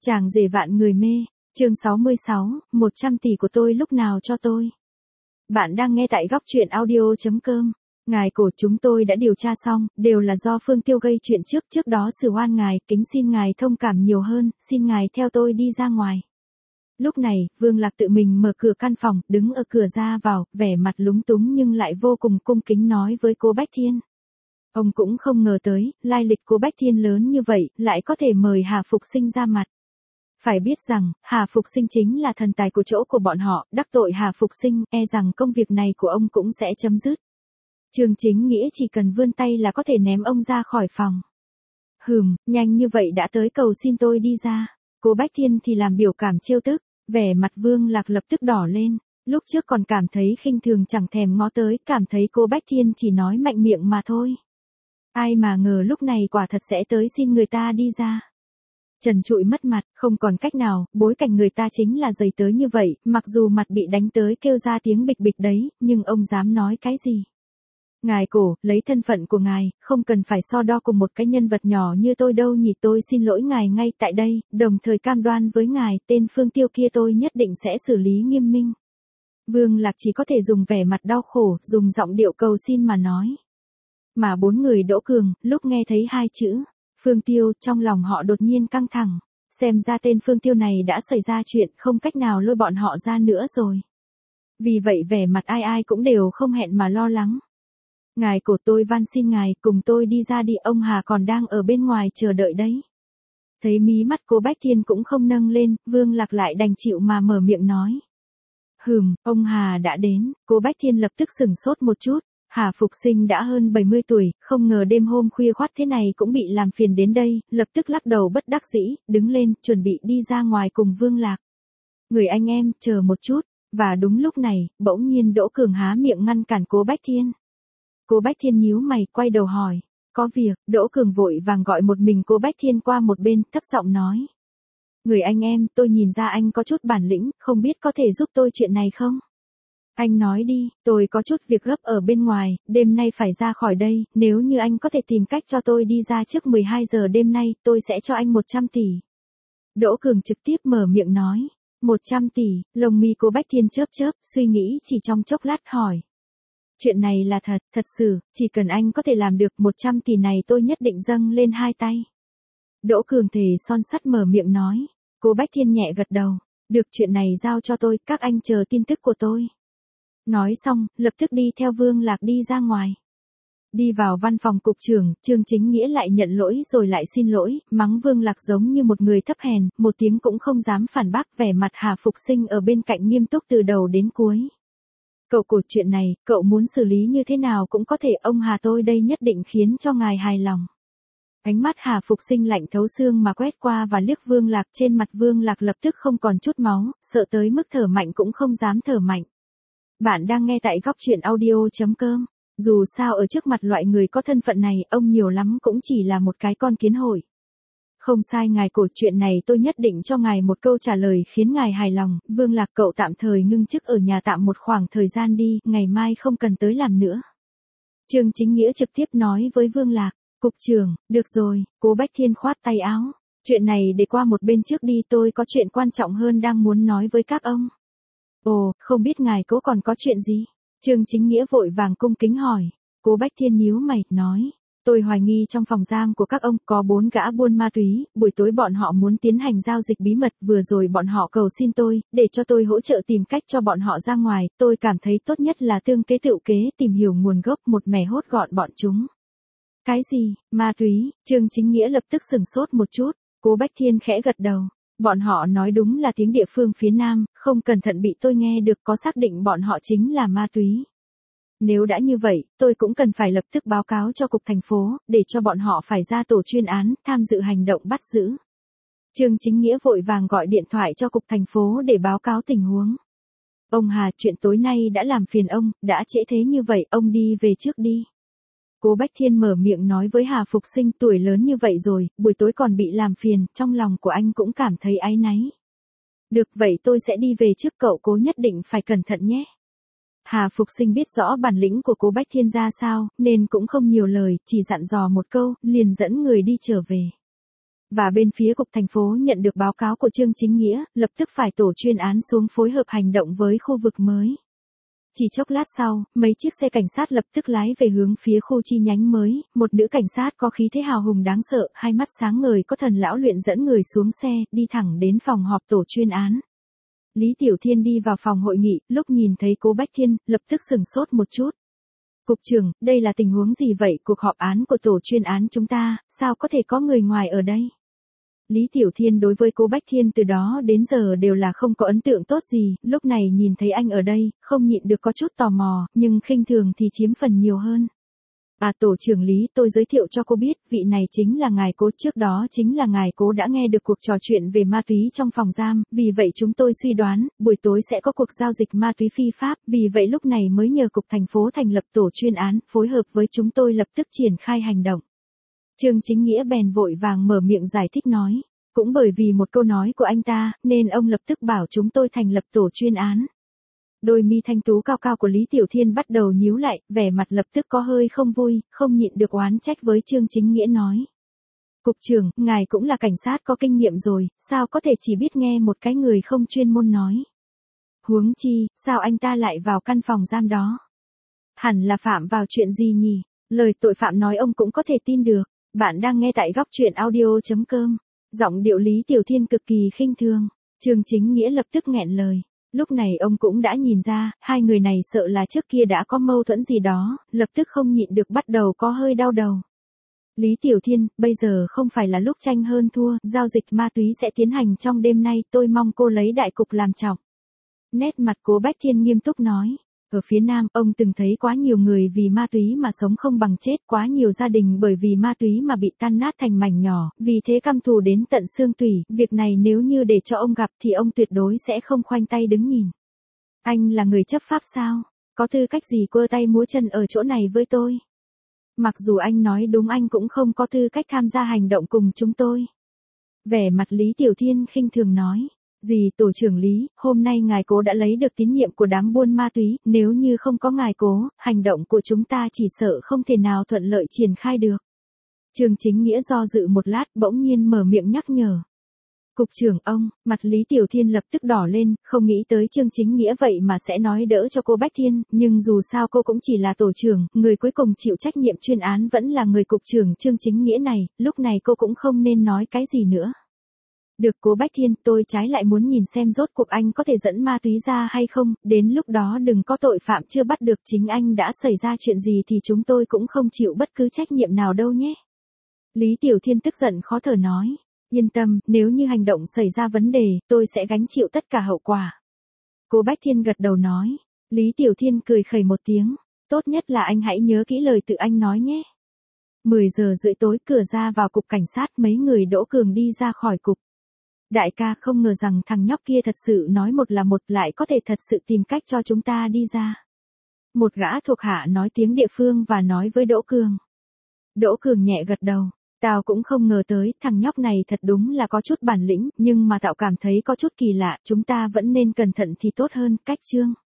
Chàng rể vạn người mê, chương 66, 100 tỷ của tôi lúc nào cho tôi. Bạn đang nghe tại góc truyện audio.com. Ngài cổ, chúng tôi đã điều tra xong, đều là do Phương Tiêu gây chuyện trước đó xử oan ngài, kính xin ngài thông cảm nhiều hơn, xin ngài theo tôi đi ra ngoài. Lúc này, Vương Lạc tự mình mở cửa căn phòng, đứng ở cửa ra vào, vẻ mặt lúng túng nhưng lại vô cùng cung kính nói với cô Bách Thiên. Ông cũng không ngờ tới, lai lịch cô Bách Thiên lớn như vậy, lại có thể mời Hà Phục Sinh ra mặt. Phải biết rằng, Hà Phục Sinh chính là thần tài của chỗ của bọn họ, đắc tội Hà Phục Sinh, e rằng công việc này của ông cũng sẽ chấm dứt. Trương Chính Nghĩa chỉ cần vươn tay là có thể ném ông ra khỏi phòng. Nhanh như vậy đã tới cầu xin tôi đi ra. Cô Bách Thiên thì làm biểu cảm trêu tức, vẻ mặt Vương Lạc lập tức đỏ lên. Lúc trước còn cảm thấy khinh thường chẳng thèm ngó tới, cảm thấy cô Bách Thiên chỉ nói mạnh miệng mà thôi. Ai mà ngờ lúc này quả thật sẽ tới xin người ta đi ra. Trần trụi mất mặt, không còn cách nào, bối cảnh người ta chính là dày tới như vậy, mặc dù mặt bị đánh tới kêu ra tiếng bịch bịch đấy, nhưng ông dám nói cái gì? Ngài cổ, lấy thân phận của ngài, không cần phải so đo cùng một cái nhân vật nhỏ như tôi đâu nhỉ, tôi xin lỗi ngài ngay tại đây, đồng thời cam đoan với ngài, tên Phương Tiêu kia tôi nhất định sẽ xử lý nghiêm minh. Vương Lạc chỉ có thể dùng vẻ mặt đau khổ, dùng giọng điệu cầu xin mà nói. Mà bốn người Đỗ Cường, lúc nghe thấy hai chữ Phương Tiêu, trong lòng họ đột nhiên căng thẳng, xem ra tên Phương Tiêu này đã xảy ra chuyện, không cách nào lôi bọn họ ra nữa rồi. Vì vậy vẻ mặt ai cũng đều không hẹn mà lo lắng. Ngài cổ, tôi van xin ngài, cùng tôi đi ra đi, ông Hà còn đang ở bên ngoài chờ đợi đấy. Thấy mí mắt cô Bách Thiên cũng không nâng lên, Vương Lạc lại đành chịu mà mở miệng nói. Ông Hà đã đến, cô Bách Thiên lập tức sửng sốt một chút. Hà Phục Sinh đã hơn 70 tuổi, không ngờ đêm hôm khuya khoắt thế này cũng bị làm phiền đến đây, lập tức lắc đầu bất đắc dĩ, đứng lên, chuẩn bị đi ra ngoài cùng Vương Lạc. Người anh em, chờ một chút, và đúng lúc này, bỗng nhiên Đỗ Cường há miệng ngăn cản cô Bách Thiên. Cô Bách Thiên nhíu mày, quay đầu hỏi, có việc, Đỗ Cường vội vàng gọi một mình cô Bách Thiên qua một bên, thấp giọng nói. Người anh em, tôi nhìn ra anh có chút bản lĩnh, không biết có thể giúp tôi chuyện này không? Anh nói đi, tôi có chút việc gấp ở bên ngoài, đêm nay phải ra khỏi đây, nếu như anh có thể tìm cách cho tôi đi ra trước 12 giờ đêm nay, tôi sẽ cho anh 100 tỷ. Đỗ Cường trực tiếp mở miệng nói, 100 tỷ, lông mi cô Bách Thiên chớp, suy nghĩ chỉ trong chốc lát hỏi. Chuyện này là thật sự, chỉ cần anh có thể làm được 100 tỷ này tôi nhất định dâng lên hai tay. Đỗ Cường thề son sắt mở miệng nói, cô Bách Thiên nhẹ gật đầu, được, chuyện này giao cho tôi, các anh chờ tin tức của tôi. Nói xong, lập tức đi theo Vương Lạc đi ra ngoài. Đi vào văn phòng cục trưởng, Trương Chính Nghĩa lại nhận lỗi rồi lại xin lỗi, mắng Vương Lạc giống như một người thấp hèn, một tiếng cũng không dám phản bác, vẻ mặt Hà Phục Sinh ở bên cạnh nghiêm túc từ đầu đến cuối. Cậu cổ, chuyện này, cậu muốn xử lý như thế nào cũng có thể, ông Hà tôi đây nhất định khiến cho ngài hài lòng. Ánh mắt Hà Phục Sinh lạnh thấu xương mà quét qua và liếc Vương Lạc, trên mặt Vương Lạc lập tức không còn chút máu, sợ tới mức thở mạnh cũng không dám thở mạnh. Bạn đang nghe tại góc truyện audio.com. Dù sao ở trước mặt loại người có thân phận này, ông nhiều lắm cũng chỉ là một cái con kiến hôi. Không sai ngài cổ, chuyện này tôi nhất định cho ngài một câu trả lời khiến ngài hài lòng. Vương Lạc, cậu tạm thời ngưng chức ở nhà tạm một khoảng thời gian đi, ngày mai không cần tới làm nữa. Trương Chính Nghĩa trực tiếp nói với Vương Lạc. Cục trưởng, được rồi, cô Bách Thiên khoát tay áo. Chuyện này để qua một bên trước đi, tôi có chuyện quan trọng hơn đang muốn nói với các ông. Ồ, không biết ngài cố còn có chuyện gì? Trương Chính Nghĩa vội vàng cung kính hỏi. Cô Bách Thiên nhíu mày, nói. Tôi hoài nghi trong phòng giam của các ông có 4 gã buôn ma túy, buổi tối bọn họ muốn tiến hành giao dịch bí mật, vừa rồi bọn họ cầu xin tôi, để cho tôi hỗ trợ tìm cách cho bọn họ ra ngoài, tôi cảm thấy tốt nhất là tương kế tựu kế, tìm hiểu nguồn gốc, một mẻ hốt gọn bọn chúng. Cái gì, ma túy? Trương Chính Nghĩa lập tức sửng sốt một chút, cô Bách Thiên khẽ gật đầu. Bọn họ nói đúng là tiếng địa phương phía Nam, không cẩn thận bị tôi nghe được, có xác định bọn họ chính là ma túy. Nếu đã như vậy, tôi cũng cần phải lập tức báo cáo cho cục thành phố, để cho bọn họ phải ra tổ chuyên án, tham dự hành động bắt giữ. Trương Chính Nghĩa vội vàng gọi điện thoại cho cục thành phố để báo cáo tình huống. Ông Hà, chuyện tối nay đã làm phiền ông, đã trễ thế như vậy, ông đi về trước đi. Cô Bách Thiên mở miệng nói với Hà Phục Sinh, tuổi lớn như vậy rồi, buổi tối còn bị làm phiền, trong lòng của anh cũng cảm thấy áy náy. Được, vậy tôi sẽ đi về trước, cậu cố nhất định phải cẩn thận nhé. Hà Phục Sinh biết rõ bản lĩnh của cô Bách Thiên ra sao, nên cũng không nhiều lời, chỉ dặn dò một câu, liền dẫn người đi trở về. Và bên phía cục thành phố nhận được báo cáo của Trương Chính Nghĩa, lập tức phải tổ chuyên án xuống phối hợp hành động với khu vực mới. Chỉ chốc lát sau, mấy chiếc xe cảnh sát lập tức lái về hướng phía khu chi nhánh mới, một nữ cảnh sát có khí thế hào hùng đáng sợ, hai mắt sáng ngời có thần lão luyện dẫn người xuống xe, đi thẳng đến phòng họp tổ chuyên án. Lý Tiểu Thiên đi vào phòng hội nghị, lúc nhìn thấy Cố Bách Thiên, lập tức sửng sốt một chút. Cục trưởng, đây là tình huống gì vậy? Cuộc họp án của tổ chuyên án chúng ta, sao có thể có người ngoài ở đây? Lý Tiểu Thiên đối với Cố Bách Thiên từ đó đến giờ đều là không có ấn tượng tốt gì, lúc này nhìn thấy anh ở đây, không nhịn được có chút tò mò, nhưng khinh thường thì chiếm phần nhiều hơn. Tổ trưởng Lý, tôi giới thiệu cho cô biết, vị này chính là ngài Cố, trước đó chính là ngài Cố đã nghe được cuộc trò chuyện về ma túy trong phòng giam, vì vậy chúng tôi suy đoán, buổi tối sẽ có cuộc giao dịch ma túy phi pháp, vì vậy lúc này mới nhờ cục thành phố thành lập tổ chuyên án, phối hợp với chúng tôi lập tức triển khai hành động. Trương Chính Nghĩa bèn vội vàng mở miệng giải thích nói, cũng bởi vì một câu nói của anh ta, nên ông lập tức bảo chúng tôi thành lập tổ chuyên án. Đôi mi thanh tú cao cao của Lý Tiểu Thiên bắt đầu nhíu lại, vẻ mặt lập tức có hơi không vui, không nhịn được oán trách với Trương Chính Nghĩa nói. Cục trưởng, ngài cũng là cảnh sát có kinh nghiệm rồi, sao có thể chỉ biết nghe một cái người không chuyên môn nói. Huống chi, sao anh ta lại vào căn phòng giam đó? Hẳn là phạm vào chuyện gì nhỉ? Lời tội phạm nói ông cũng có thể tin được. Bạn đang nghe tại góc truyện audio.com. Giọng điệu Lý Tiểu Thiên cực kỳ khinh thường. Trương Chính Nghĩa lập tức nghẹn lời. Lúc này ông cũng đã nhìn ra, hai người này sợ là trước kia đã có mâu thuẫn gì đó, lập tức không nhịn được bắt đầu có hơi đau đầu. Lý Tiểu Thiên, bây giờ không phải là lúc tranh hơn thua, giao dịch ma túy sẽ tiến hành trong đêm nay, tôi mong cô lấy đại cục làm trọng. Nét mặt Cố Bách Thiên nghiêm túc nói. Ở phía Nam, ông từng thấy quá nhiều người vì ma túy mà sống không bằng chết, quá nhiều gia đình bởi vì ma túy mà bị tan nát thành mảnh nhỏ, vì thế căm thù đến tận xương tủy, việc này nếu như để cho ông gặp thì ông tuyệt đối sẽ không khoanh tay đứng nhìn. Anh là người chấp pháp sao? Có tư cách gì quơ tay múa chân ở chỗ này với tôi? Mặc dù anh nói đúng, anh cũng không có tư cách tham gia hành động cùng chúng tôi. Vẻ mặt Lý Tiểu Thiên khinh thường nói. Gì tổ trưởng Lý, hôm nay ngài Cố đã lấy được tín nhiệm của đám buôn ma túy, nếu như không có ngài Cố, hành động của chúng ta chỉ sợ không thể nào thuận lợi triển khai được. Trương Chính Nghĩa do dự một lát, bỗng nhiên mở miệng nhắc nhở. Cục trưởng ông, mặt Lý Tiểu Thiên lập tức đỏ lên, không nghĩ tới Trương Chính Nghĩa vậy mà sẽ nói đỡ cho cô Bách Thiên, nhưng dù sao cô cũng chỉ là tổ trưởng, người cuối cùng chịu trách nhiệm chuyên án vẫn là người cục trưởng Trương Chính Nghĩa này, lúc này cô cũng không nên nói cái gì nữa. Được Cố Bách Thiên, tôi trái lại muốn nhìn xem rốt cuộc anh có thể dẫn ma túy ra hay không, đến lúc đó đừng có tội phạm chưa bắt được, chính anh đã xảy ra chuyện gì thì chúng tôi cũng không chịu bất cứ trách nhiệm nào đâu nhé. Lý Tiểu Thiên tức giận khó thở nói, yên tâm, nếu như hành động xảy ra vấn đề, tôi sẽ gánh chịu tất cả hậu quả. Cố Bách Thiên gật đầu nói, Lý Tiểu Thiên cười khẩy một tiếng, tốt nhất là anh hãy nhớ kỹ lời tự anh nói nhé. 10 giờ rưỡi tối, cửa ra vào cục cảnh sát, mấy người Đỗ Cường đi ra khỏi cục. Đại ca, không ngờ rằng thằng nhóc kia thật sự nói một là một, lại có thể thật sự tìm cách cho chúng ta đi ra. Một gã thuộc hạ nói tiếng địa phương và nói với Đỗ Cường. Đỗ Cường nhẹ gật đầu, tao cũng không ngờ tới, thằng nhóc này thật đúng là có chút bản lĩnh, nhưng mà tao cảm thấy có chút kỳ lạ, chúng ta vẫn nên cẩn thận thì tốt hơn, cách Trương.